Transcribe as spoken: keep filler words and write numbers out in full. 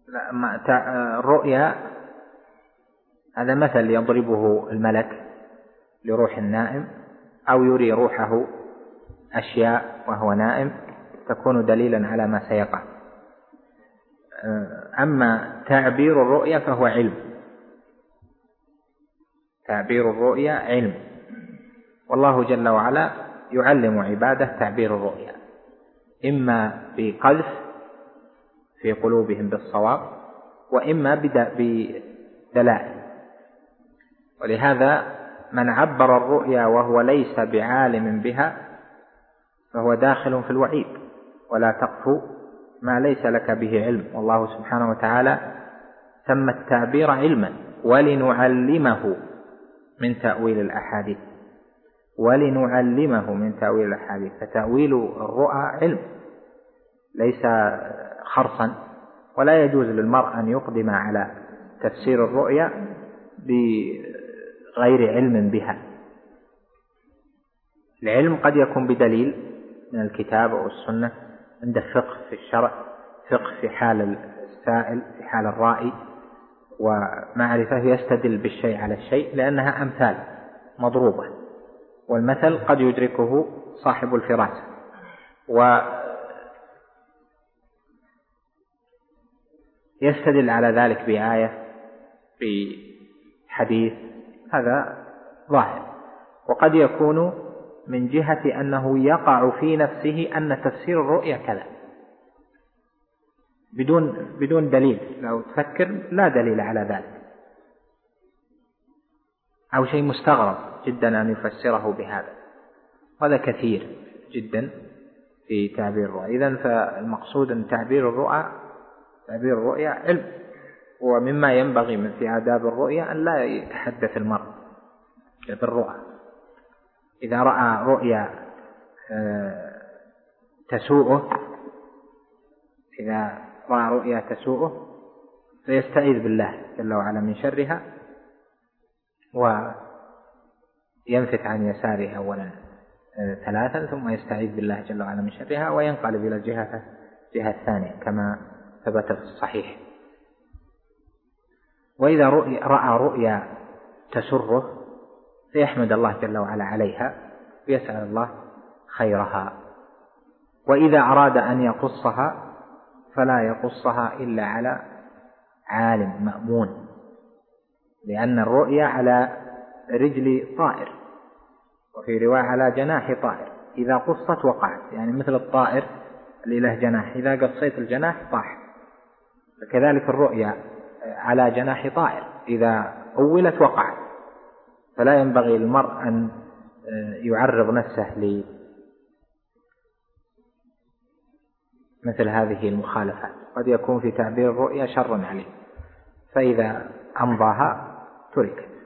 الرؤيا هذا مثل يضربه الملك لروح النائم، أو يري روحه أشياء وهو نائم تكون دليلا على ما سيقع. أما تعبير الرؤيا فهو علم، تعبير الرؤيا علم، والله جل وعلا يعلم عباده تعبير الرؤيا، إما بقذف في قلوبهم بالصواب، وإما بدلائل. ولهذا من عبر الرؤيا وهو ليس بعالم بها فهو داخل في الوعيد. ولا تقف ما ليس لك به علم، والله سبحانه وتعالى سمى التعبير علما ولنعلمه من تأويل الأحاديث، ولنعلمه من تأويل الأحاديث. فتأويل الرؤى علم ليس خرصا، ولا يجوز للمرء أن يقدم على تفسير الرؤيا بغير علم بها. العلم قد يكون بدليل من الكتاب أو السنة، عند فقه في الشرع، فقه في حال السائل، في حال الرائي، ومعرفة يستدل بالشيء على الشيء لأنها أمثال مضروبة، والمثل قد يدركه صاحب الفراسة. ويستدل على ذلك بآية، بحديث، هذا ظاهر. وقد يكون من جهة أنه يقع في نفسه أن تفسير الرؤيا كذا بدون بدون دليل، لو تفكر لا دليل على ذلك، أو شيء مستغرب جدا أن يفسره بهذا. هذا كثير جدا في تعبير الرؤيا. إذن فالمقصود أن تعبير الرؤيا تعبير الرؤيا علم، ومما ينبغي من في آداب الرؤيا أن لا يتحدث المرء بالرؤى. إذا رأى رؤيا تسوءه إذا رأى رؤيا تسوءه فيستعيذ بالله جل وعلا من شرها، وينفث عن يساره أولا ثلاثا، ثم يستعيذ بالله جل وعلا من شرها، وينقلب إلى الجهة الجهة الثانية كما ثبت في الصحيح. وإذا رأى رؤيا تسره فيحمد الله جل وعلا عليها ويسأل الله خيرها. وإذا أراد أن يقصها فلا يقصها إلا على عالم مأمون، لأن الرؤيا على رجل طائر، وفي رواية على جناح طائر، إذا قصت وقعت، يعني مثل الطائر اللي له جناح، إذا قصيت الجناح طاح. فكذلك الرؤيا على جناح طائر، إذا أولت وقعت. فلا ينبغي للمرء أن يعرض نفسه لمثل هذه المخالفات، قد يكون في تعبير الرؤيا شر عليه، فإذا أمضاها تركت.